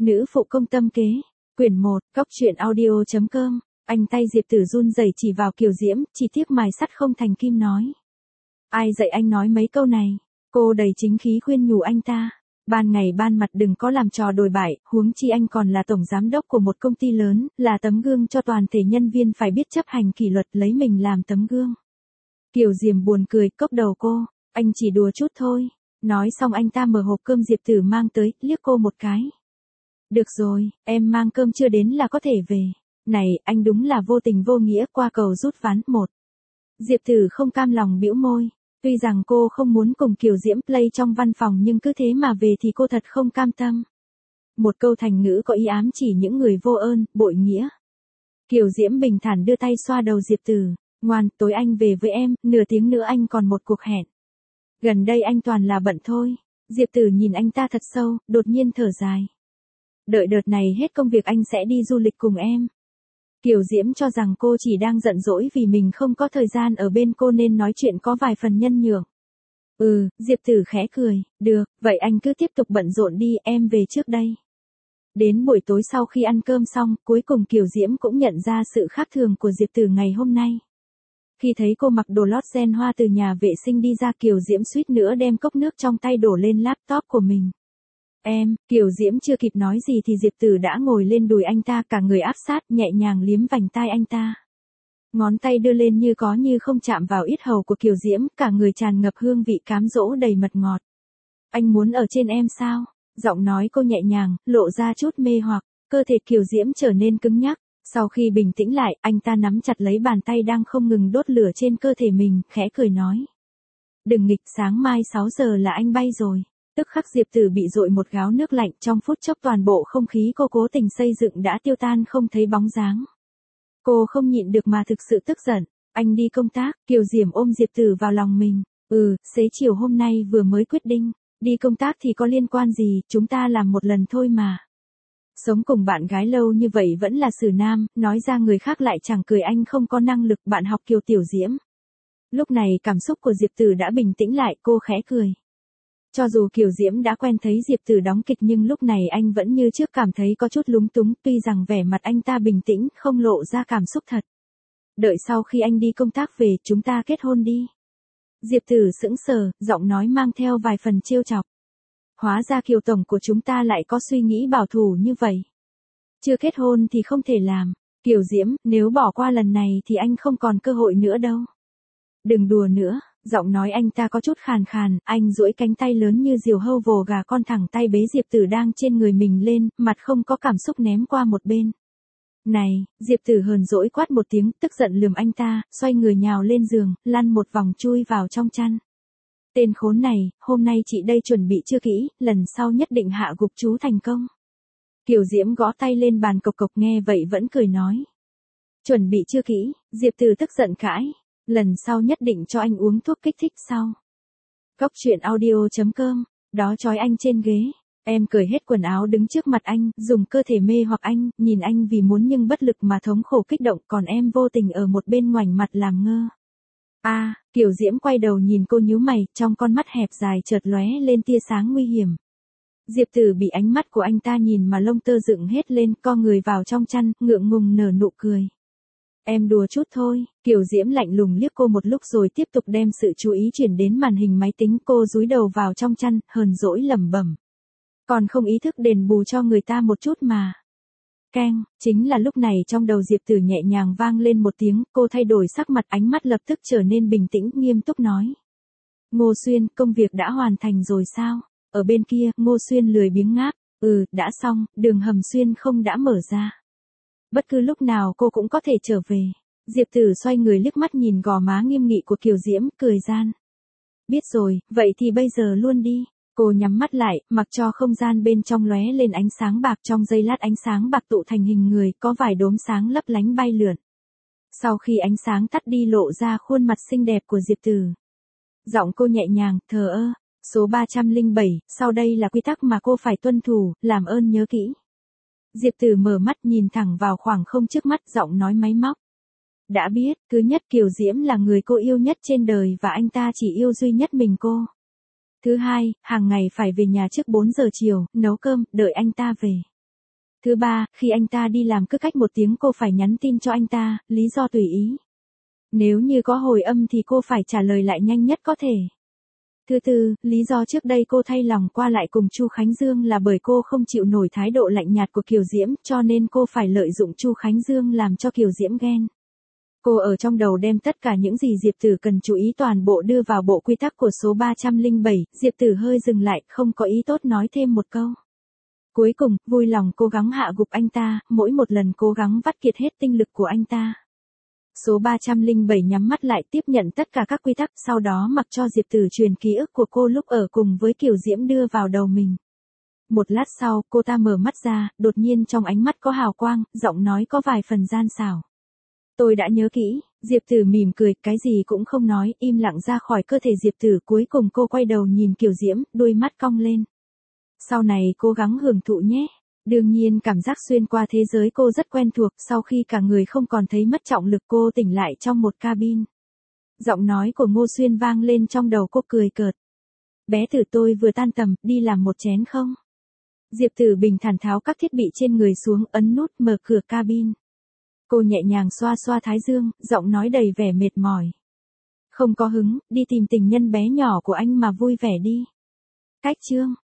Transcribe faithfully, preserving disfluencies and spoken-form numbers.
Nữ phụ công tâm kế. Quyển một, Cóc truyện audio chấm com. Anh tay Diệp Tử run rẩy chỉ vào Kiều Diễm, chỉ tiếc mài sắt không thành kim nói. Ai dạy anh nói mấy câu này? Cô đầy chính khí khuyên nhủ anh ta. Ban ngày ban mặt đừng có làm trò đồi bại, huống chi anh còn là tổng giám đốc của một công ty lớn, là tấm gương cho toàn thể nhân viên phải biết chấp hành kỷ luật, lấy mình làm tấm gương. Kiều Diễm buồn cười, cốc đầu cô, anh chỉ đùa chút thôi. Nói xong anh ta mở hộp cơm Diệp Tử mang tới, liếc cô một cái. Được rồi, em mang cơm chưa đến là có thể về. Này, anh đúng là vô tình vô nghĩa, qua cầu rút ván. Một. Diệp Tử không cam lòng bĩu môi. Tuy rằng cô không muốn cùng Kiều Diễm play trong văn phòng nhưng cứ thế mà về thì cô thật không cam tâm. Một câu thành ngữ có ý ám chỉ những người vô ơn, bội nghĩa. Kiều Diễm bình thản đưa tay xoa đầu Diệp Tử. Ngoan, tối anh về với em, nửa tiếng nữa anh còn một cuộc hẹn. Gần đây anh toàn là bận thôi. Diệp Tử nhìn anh ta thật sâu, đột nhiên thở dài. Đợi đợt này hết công việc anh sẽ đi du lịch cùng em. Kiều Diễm cho rằng cô chỉ đang giận dỗi vì mình không có thời gian ở bên cô nên nói chuyện có vài phần nhân nhượng. Ừ, Diệp Tử khẽ cười, được, vậy anh cứ tiếp tục bận rộn đi, em về trước đây. Đến buổi tối sau khi ăn cơm xong, cuối cùng Kiều Diễm cũng nhận ra sự khác thường của Diệp Tử ngày hôm nay. Khi thấy cô mặc đồ lót ren hoa từ nhà vệ sinh đi ra, Kiều Diễm suýt nữa đem cốc nước trong tay đổ lên laptop của mình. Em, Kiều Diễm chưa kịp nói gì thì Diệp Tử đã ngồi lên đùi anh ta, cả người áp sát, nhẹ nhàng liếm vành tai anh ta. Ngón tay đưa lên như có như không chạm vào yết hầu của Kiều Diễm, cả người tràn ngập hương vị cám dỗ đầy mật ngọt. Anh muốn ở trên em sao? Giọng nói cô nhẹ nhàng, lộ ra chút mê hoặc, cơ thể Kiều Diễm trở nên cứng nhắc. Sau khi bình tĩnh lại, anh ta nắm chặt lấy bàn tay đang không ngừng đốt lửa trên cơ thể mình, khẽ cười nói. Đừng nghịch, sáng mai sáu giờ là anh bay rồi. Tức khắc Diệp Tử bị dội một gáo nước lạnh, trong phút chốc toàn bộ không khí cô cố tình xây dựng đã tiêu tan không thấy bóng dáng. Cô không nhịn được mà thực sự tức giận. Anh đi công tác, Kiều Diễm ôm Diệp Tử vào lòng mình. Ừ, xế chiều hôm nay vừa mới quyết định. Đi công tác thì có liên quan gì, chúng ta làm một lần thôi mà. Sống cùng bạn gái lâu như vậy vẫn là xử nam, nói ra người khác lại chẳng cười anh không có năng lực. Bạn học Kiều Tiểu Diễm. Lúc này cảm xúc của Diệp Tử đã bình tĩnh lại, cô khẽ cười. Cho dù Kiều Diễm đã quen thấy Diệp Tử đóng kịch nhưng lúc này anh vẫn như trước cảm thấy có chút lúng túng, tuy rằng vẻ mặt anh ta bình tĩnh, không lộ ra cảm xúc thật. Đợi sau khi anh đi công tác về, chúng ta kết hôn đi. Diệp Tử sững sờ, giọng nói mang theo vài phần trêu chọc. Hóa ra Kiều tổng của chúng ta lại có suy nghĩ bảo thủ như vậy. Chưa kết hôn thì không thể làm. Kiều Diễm, nếu bỏ qua lần này thì anh không còn cơ hội nữa đâu. Đừng đùa nữa. Giọng nói anh ta có chút khàn khàn, anh duỗi cánh tay lớn như diều hâu vồ gà con thẳng tay bế Diệp Tử đang trên người mình lên, mặt không có cảm xúc ném qua một bên. Này, Diệp Tử hờn dỗi quát một tiếng, tức giận lườm anh ta, xoay người nhào lên giường, lăn một vòng chui vào trong chăn. Tên khốn này, hôm nay chị đây chuẩn bị chưa kỹ, lần sau nhất định hạ gục chú thành công. Kiều Diễm gõ tay lên bàn cộc cộc, nghe vậy vẫn cười nói. Chuẩn bị chưa kỹ, Diệp Tử tức giận cãi. Lần sau nhất định cho anh uống thuốc kích thích sau. Cóc truyện audio chấm com. Đó trói anh trên ghế. Em cởi hết quần áo đứng trước mặt anh, dùng cơ thể mê hoặc anh, nhìn anh vì muốn nhưng bất lực mà thống khổ kích động, còn em vô tình ở một bên ngoảnh mặt làm ngơ. A, à, Kiều Diễm quay đầu nhìn cô nhíu mày, trong con mắt hẹp dài chợt lóe lên tia sáng nguy hiểm. Diệp Tử bị ánh mắt của anh ta nhìn mà lông tơ dựng hết lên, co người vào trong chăn, ngượng ngùng nở nụ cười. Em đùa chút thôi. Kiều Diễm lạnh lùng liếc cô một lúc rồi tiếp tục đem sự chú ý chuyển đến màn hình máy tính, cô dúi đầu vào trong chăn, hờn dỗi lẩm bẩm. Còn không ý thức đền bù cho người ta một chút mà. Keng, chính là lúc này trong đầu Diệp Tử nhẹ nhàng vang lên một tiếng, cô thay đổi sắc mặt, ánh mắt lập tức trở nên bình tĩnh, nghiêm túc nói. Ngô Xuyên, công việc đã hoàn thành rồi sao? Ở bên kia, Ngô Xuyên lười biếng ngáp. Ừ, đã xong, đường hầm xuyên không đã mở ra. Bất cứ lúc nào cô cũng có thể trở về. Diệp Tử xoay người liếc mắt nhìn gò má nghiêm nghị của Kiều Diễm, cười gian. Biết rồi, vậy thì bây giờ luôn đi. Cô nhắm mắt lại, mặc cho không gian bên trong lóe lên ánh sáng bạc, trong giây lát ánh sáng bạc tụ thành hình người, có vài đốm sáng lấp lánh bay lượn. Sau khi ánh sáng tắt đi lộ ra khuôn mặt xinh đẹp của Diệp Tử. Giọng cô nhẹ nhàng, thờ ơ. Số ba trăm lẻ bảy, sau đây là quy tắc mà cô phải tuân thủ, làm ơn nhớ kỹ. Diệp Tử mở mắt nhìn thẳng vào khoảng không trước mắt, giọng nói máy móc. Đã biết, thứ nhất Kiều Diễm là người cô yêu nhất trên đời và anh ta chỉ yêu duy nhất mình cô. Thứ hai, hàng ngày phải về nhà trước bốn giờ chiều, nấu cơm, đợi anh ta về. Thứ ba, khi anh ta đi làm cứ cách một tiếng cô phải nhắn tin cho anh ta, lý do tùy ý. Nếu như có hồi âm thì cô phải trả lời lại nhanh nhất có thể. Thứ tư, lý do trước đây cô thay lòng qua lại cùng Chu Khánh Dương là bởi cô không chịu nổi thái độ lạnh nhạt của Kiều Diễm, cho nên cô phải lợi dụng Chu Khánh Dương làm cho Kiều Diễm ghen. Cô ở trong đầu đem tất cả những gì Diệp Tử cần chú ý toàn bộ đưa vào bộ quy tắc của số ba trăm lẻ bảy, Diệp Tử hơi dừng lại, không có ý tốt nói thêm một câu. Cuối cùng, vui lòng cố gắng hạ gục anh ta, mỗi một lần cố gắng vắt kiệt hết tinh lực của anh ta. Số ba trăm lẻ bảy nhắm mắt lại tiếp nhận tất cả các quy tắc, sau đó mặc cho Diệp Tử truyền ký ức của cô lúc ở cùng với Kiều Diễm đưa vào đầu mình. Một lát sau, cô ta mở mắt ra, đột nhiên trong ánh mắt có hào quang, giọng nói có vài phần gian xảo. Tôi đã nhớ kỹ, Diệp Tử mỉm cười, cái gì cũng không nói, im lặng ra khỏi cơ thể Diệp Tử. Cuối cùng cô quay đầu nhìn Kiều Diễm, đôi mắt cong lên. Sau này cố gắng hưởng thụ nhé. Đương nhiên cảm giác xuyên qua thế giới cô rất quen thuộc, sau khi cả người không còn thấy mất trọng lực cô tỉnh lại trong một cabin. Giọng nói của Ngô Xuyên vang lên trong đầu cô cười cợt. Bé Tử tôi vừa tan tầm, đi làm một chén không? Diệp Tử bình thản tháo các thiết bị trên người xuống, ấn nút mở cửa cabin. Cô nhẹ nhàng xoa xoa thái dương, giọng nói đầy vẻ mệt mỏi. Không có hứng, đi tìm tình nhân bé nhỏ của anh mà vui vẻ đi. Cách chương